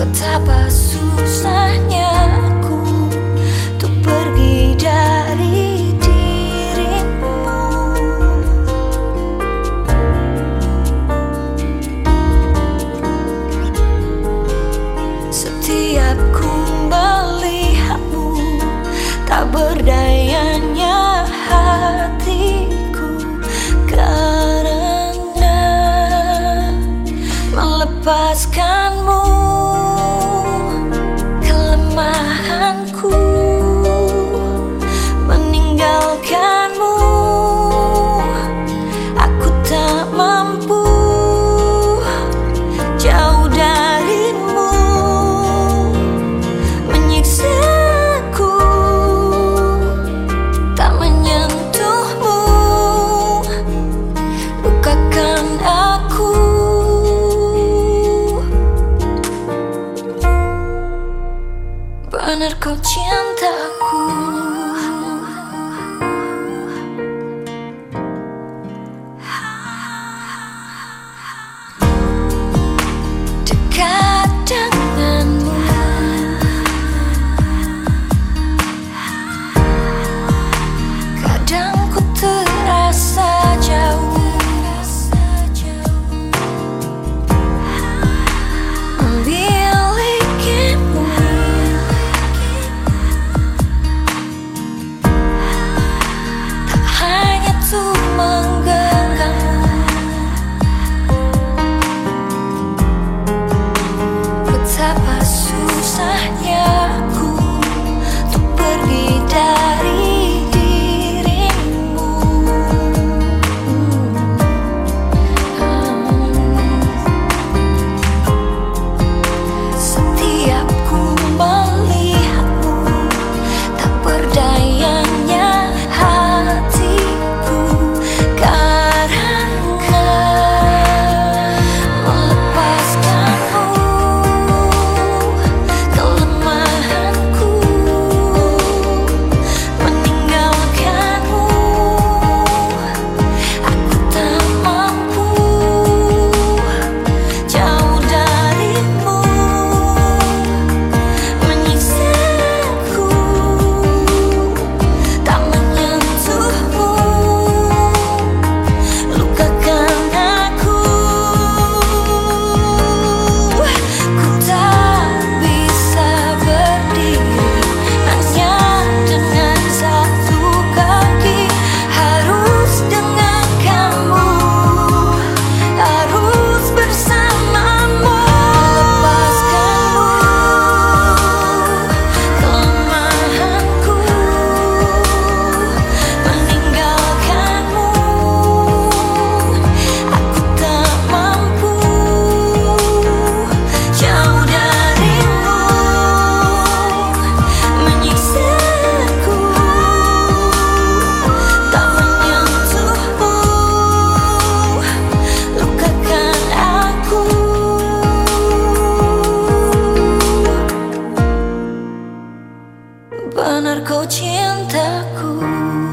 Betapa susahnya aku untuk pergi dari dirimu. Setiap ku melihatmu, tak berdayanya hatiku karena melepaskanmu. Kelemahanku meninggalkanmu, aku tak mampu jauh darimu. Menyiksaku, tak menyentuhmu, lukakan aku. Benar kau cintaku. Dekat denganmu, kadang ku terasa jauh. Memilikimu tak hanya untuk menggenggammu. Betapa susahnya aku untuk pergi dari dirimu. Setiap ku melihatmu, tak berdayanya hatiku karena melepaskanmu. Kelemahanku meninggalkanmu, aku tak mampu jauh darimu. Menyiksaku, tak menyentuhmu, lukakan aku. Ku tak bisa berdiri hanya dengan satu kaki. Harus dengan kamu, harus bersamamu. Lepaskanmu, kelemahanku meninggalkanmu, aku tak mampu jauh darimu. Menyiksaku, tak menyentuhmu, lukakan aku. Benar kau cintaku.